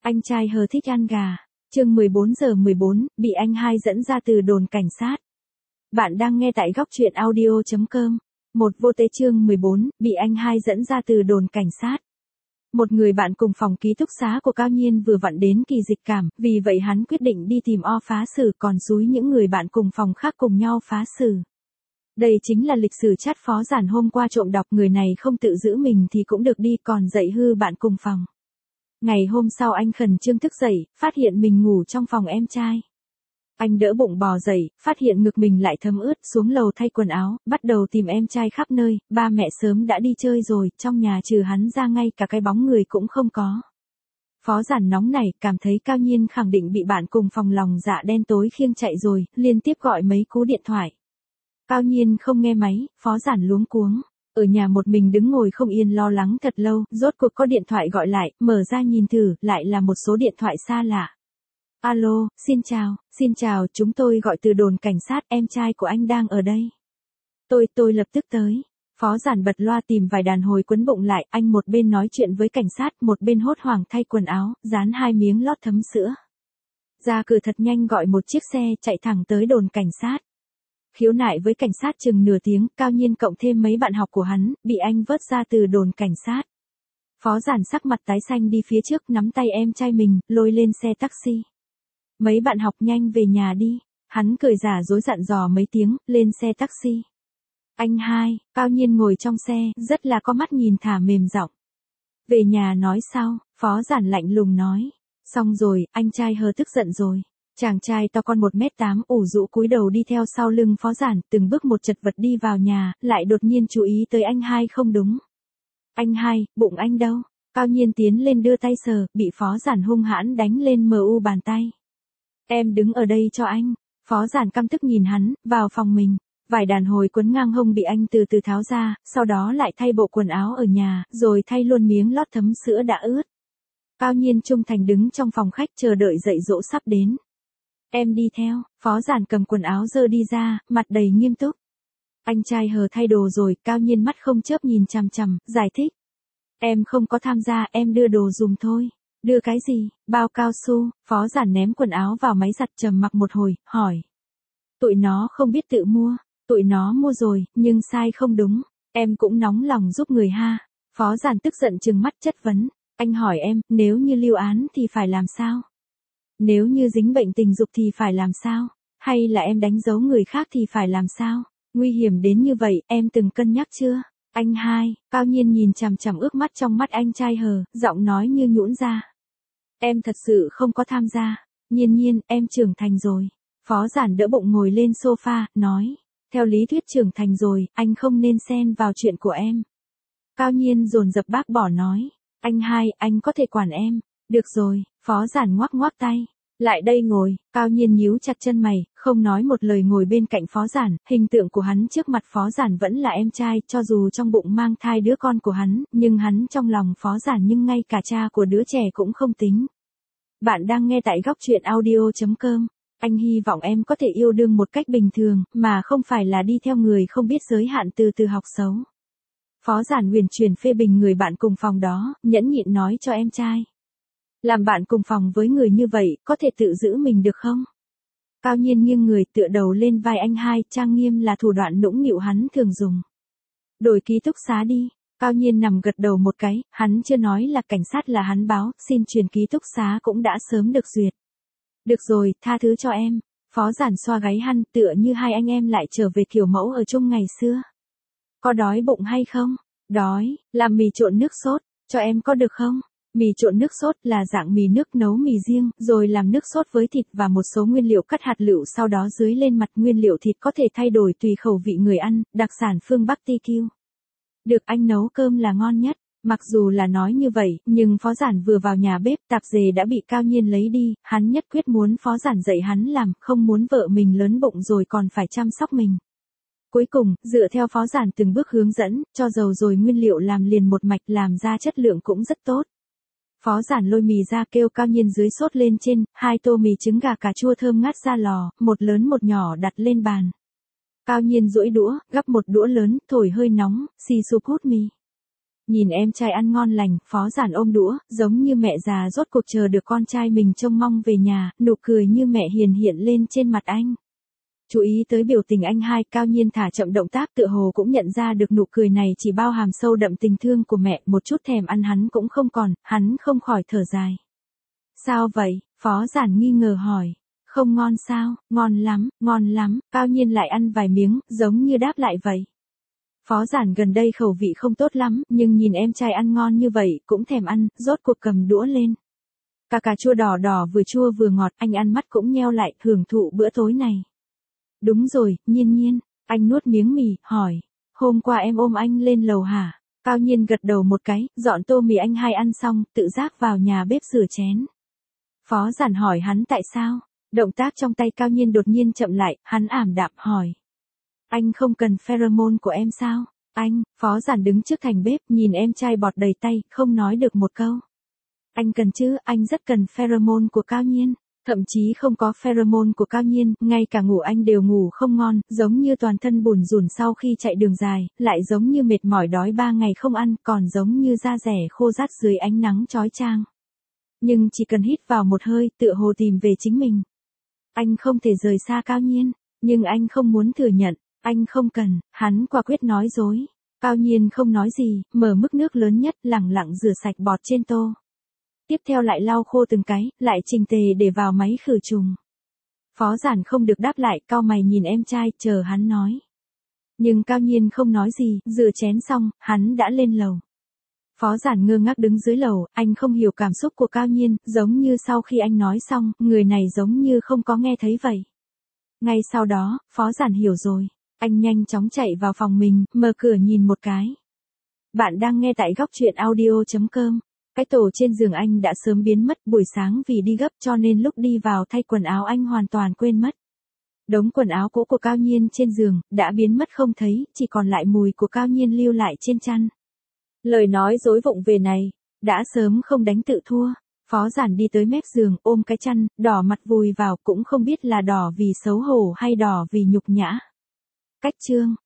Anh trai hờ thích ăn gà. Chương 14:14, bị anh hai dẫn ra từ đồn cảnh sát. Bạn đang nghe tại góc truyện audio.com. Một vô tế chương 14, bị anh hai dẫn ra từ đồn cảnh sát. Một người bạn cùng phòng ký túc xá của Cao Nhiên vừa vặn đến kỳ dịch cảm, vì vậy hắn quyết định đi tìm O phá xử, còn xúi những người bạn cùng phòng khác cùng nhau phá xử. Đây chính là lịch sử chat Phó Giản hôm qua trộm đọc, người này không tự giữ mình thì cũng được đi, còn dạy hư bạn cùng phòng. Ngày hôm sau anh khẩn trương thức dậy, phát hiện mình ngủ trong phòng em trai. Anh đỡ bụng bò dậy, phát hiện ngực mình lại thấm ướt, xuống lầu thay quần áo, bắt đầu tìm em trai khắp nơi, ba mẹ sớm đã đi chơi rồi, trong nhà trừ hắn ra ngay cả cái bóng người cũng không có. Phó Giản nóng nảy, cảm thấy Cao Nhiên khẳng định bị bạn cùng phòng lòng dạ đen tối khiêng chạy rồi, liên tiếp gọi mấy cú điện thoại. Cao Nhiên không nghe máy, Phó Giản luống cuống. Ở nhà một mình đứng ngồi không yên lo lắng thật lâu, rốt cuộc có điện thoại gọi lại, mở ra nhìn thử, lại là một số điện thoại xa lạ. Alo, xin chào, chúng tôi gọi từ đồn cảnh sát, em trai của anh đang ở đây. Tôi lập tức tới. Phó Giản bật loa tìm vài đàn hồi quấn bụng lại, anh một bên nói chuyện với cảnh sát, một bên hốt hoảng thay quần áo, dán 2 miếng lót thấm sữa. Ra cửa thật nhanh, gọi một chiếc xe, chạy thẳng tới đồn cảnh sát. Khiếu nại với cảnh sát chừng nửa tiếng, Cao Nhiên cộng thêm mấy bạn học của hắn, bị anh vớt ra từ đồn cảnh sát. Phó Giản sắc mặt tái xanh đi phía trước, nắm tay em trai mình, lôi lên xe taxi. Mấy bạn học nhanh về nhà đi. Hắn cười giả dối dặn dò mấy tiếng, lên xe taxi. Anh hai, Cao Nhiên ngồi trong xe, rất là có mắt nhìn thả mềm giọng. Về nhà nói sau, Phó Giản lạnh lùng nói. Xong rồi, anh trai hờ tức giận rồi. Chàng trai to con 1m8 ủ rũ cúi đầu đi theo sau lưng Phó Giản, từng bước một chật vật đi vào nhà, lại đột nhiên chú ý tới anh hai không đúng. Anh hai, bụng anh đâu? Cao Nhiên tiến lên đưa tay sờ, bị Phó Giản hung hãn đánh lên mu bàn tay. Em đứng ở đây cho anh. Phó Giản căm tức nhìn hắn, vào phòng mình. Vài đàn hồi quấn ngang hông bị anh từ từ tháo ra, sau đó lại thay bộ quần áo ở nhà, rồi thay luôn miếng lót thấm sữa đã ướt. Cao Nhiên trung thành đứng trong phòng khách chờ đợi dạy dỗ sắp đến. Em đi theo. Phó Giản cầm quần áo dơ đi ra, mặt đầy nghiêm túc. Anh trai hờ thay đồ rồi, Cao Nhiên mắt không chớp nhìn chằm chằm, giải thích. Em không có tham gia, em đưa đồ dùng thôi. Đưa cái gì? Bao cao su. Phó Giản ném quần áo vào máy giặt, trầm mặc một hồi, hỏi. Tụi nó không biết tự mua. Tụi nó mua rồi, nhưng sai không đúng. Em cũng nóng lòng giúp người ha. Phó Giản tức giận trừng mắt chất vấn. Anh hỏi em, nếu như lưu án thì phải làm sao? Nếu như dính bệnh tình dục thì phải làm sao? Hay là em đánh dấu người khác thì phải làm sao? Nguy hiểm đến như vậy, em từng cân nhắc chưa? Anh hai, Cao Nhiên nhìn chằm chằm ước mắt trong mắt anh trai hờ, giọng nói như nhũn ra. Em thật sự không có tham gia. Nhiên, em trưởng thành rồi. Phó Giản đỡ bụng ngồi lên sofa, nói. Theo lý thuyết trưởng thành rồi, anh không nên xen vào chuyện của em. Cao Nhiên dồn dập bác bỏ nói. Anh hai, anh có thể quản em. Được rồi, Phó Giản ngoắc ngoắc tay. Lại đây ngồi. Cao Nhiên nhíu chặt chân mày, không nói một lời ngồi bên cạnh Phó Giản, hình tượng của hắn trước mặt Phó Giản vẫn là em trai, cho dù trong bụng mang thai đứa con của hắn, nhưng hắn trong lòng Phó Giản nhưng ngay cả cha của đứa trẻ cũng không tính. Bạn đang nghe tại góc truyện audio.com. Anh hy vọng em có thể yêu đương một cách bình thường, mà không phải là đi theo người không biết giới hạn từ từ học xấu. Phó Giản huyền chuyển phê bình người bạn cùng phòng đó, nhẫn nhịn nói cho em trai. Làm bạn cùng phòng với người như vậy, có thể tự giữ mình được không? Cao Nhiên nghiêng người tựa đầu lên vai anh hai, trang nghiêm là thủ đoạn nũng nịu hắn thường dùng. Đổi ký túc xá đi. Cao Nhiên nằm gật đầu một cái, hắn chưa nói là cảnh sát là hắn báo, xin chuyển ký túc xá cũng đã sớm được duyệt. Được rồi, tha thứ cho em. Phó Giản xoa gáy hắn, tựa như hai anh em lại trở về kiểu mẫu ở chung ngày xưa. Có đói bụng hay không? Đói, làm mì trộn nước sốt, cho em có được không? Mì trộn nước sốt là dạng mì nước nấu mì riêng, rồi làm nước sốt với thịt và một số nguyên liệu cắt hạt lựu, sau đó dưới lên mặt nguyên liệu thịt có thể thay đổi tùy khẩu vị người ăn, đặc sản phương Bắc TQ. Được, anh nấu cơm là ngon nhất. Mặc dù là nói như vậy, nhưng Phó Giản vừa vào nhà bếp, tạp dề đã bị Cao Nhiên lấy đi, hắn nhất quyết muốn Phó Giản dạy hắn làm, không muốn vợ mình lớn bụng rồi còn phải chăm sóc mình. Cuối cùng, dựa theo Phó Giản từng bước hướng dẫn, cho dầu rồi nguyên liệu làm liền một mạch, làm ra chất lượng cũng rất tốt. Phó Giản lôi mì ra kêu Cao Nhiên dưới sốt lên trên, 2 tô mì trứng gà cà chua thơm ngát ra lò, một lớn một nhỏ đặt lên bàn. Cao Nhiên duỗi đũa, gắp một đũa lớn, thổi hơi nóng, xì sụp hút mì. Nhìn em trai ăn ngon lành, Phó Giản ôm đũa, giống như mẹ già rốt cuộc chờ được con trai mình trông mong về nhà, nụ cười như mẹ hiền hiện lên trên mặt anh. Chú ý tới biểu tình anh hai, Cao Nhiên thả chậm động tác tựa hồ cũng nhận ra được nụ cười này chỉ bao hàm sâu đậm tình thương của mẹ, một chút thèm ăn hắn cũng không còn, hắn không khỏi thở dài. Sao vậy? Phó Giản nghi ngờ hỏi. Không ngon sao? Ngon lắm, Cao Nhiên lại ăn vài miếng, giống như đáp lại vậy. Phó Giản gần đây khẩu vị không tốt lắm, nhưng nhìn em trai ăn ngon như vậy, cũng thèm ăn, rốt cuộc cầm đũa lên. Cà chua đỏ đỏ vừa chua vừa ngọt, anh ăn mắt cũng nheo lại, hưởng thụ bữa tối này. Đúng rồi, Nhiên, anh nuốt miếng mì, hỏi. Hôm qua em ôm anh lên lầu hả? Cao Nhiên gật đầu một cái, dọn tô mì anh hai ăn xong, tự giác vào nhà bếp rửa chén. Phó Giản hỏi hắn tại sao? Động tác trong tay Cao Nhiên đột nhiên chậm lại, hắn ảm đạm hỏi. Anh không cần pheromone của em sao? Anh, Phó Giản đứng trước thành bếp, nhìn em trai bọt đầy tay, không nói được một câu. Anh cần chứ, anh rất cần pheromone của Cao Nhiên. Thậm chí không có pheromone của Cao Nhiên, ngay cả ngủ anh đều ngủ không ngon, giống như toàn thân bủn rủn sau khi chạy đường dài, lại giống như mệt mỏi đói 3 ngày không ăn, còn giống như da rẻ khô rát dưới ánh nắng chói chang. Nhưng chỉ cần hít vào một hơi, tựa hồ tìm về chính mình. Anh không thể rời xa Cao Nhiên, nhưng anh không muốn thừa nhận, anh không cần, hắn quả quyết nói dối. Cao Nhiên không nói gì, mở mức nước lớn nhất, lẳng lặng rửa sạch bọt trên tô. Tiếp theo lại lau khô từng cái, lại chỉnh tề để vào máy khử trùng. Phó Giản không được đáp lại, cau mày nhìn em trai, chờ hắn nói. Nhưng Cao Nhiên không nói gì, rửa chén xong, hắn đã lên lầu. Phó Giản ngơ ngác đứng dưới lầu, anh không hiểu cảm xúc của Cao Nhiên, giống như sau khi anh nói xong, người này giống như không có nghe thấy vậy. Ngay sau đó, Phó Giản hiểu rồi. Anh nhanh chóng chạy vào phòng mình, mở cửa nhìn một cái. Bạn đang nghe tại góc truyện audio.com. Cái tổ trên giường anh đã sớm biến mất, buổi sáng vì đi gấp cho nên lúc đi vào thay quần áo anh hoàn toàn quên mất. Đống quần áo cũ của Cao Nhiên trên giường, đã biến mất không thấy, chỉ còn lại mùi của Cao Nhiên lưu lại trên chăn. Lời nói dối vụng về này, đã sớm không đánh tự thua. Phó Giản đi tới mép giường, ôm cái chăn, đỏ mặt vùi vào, cũng không biết là đỏ vì xấu hổ hay đỏ vì nhục nhã. Cách chương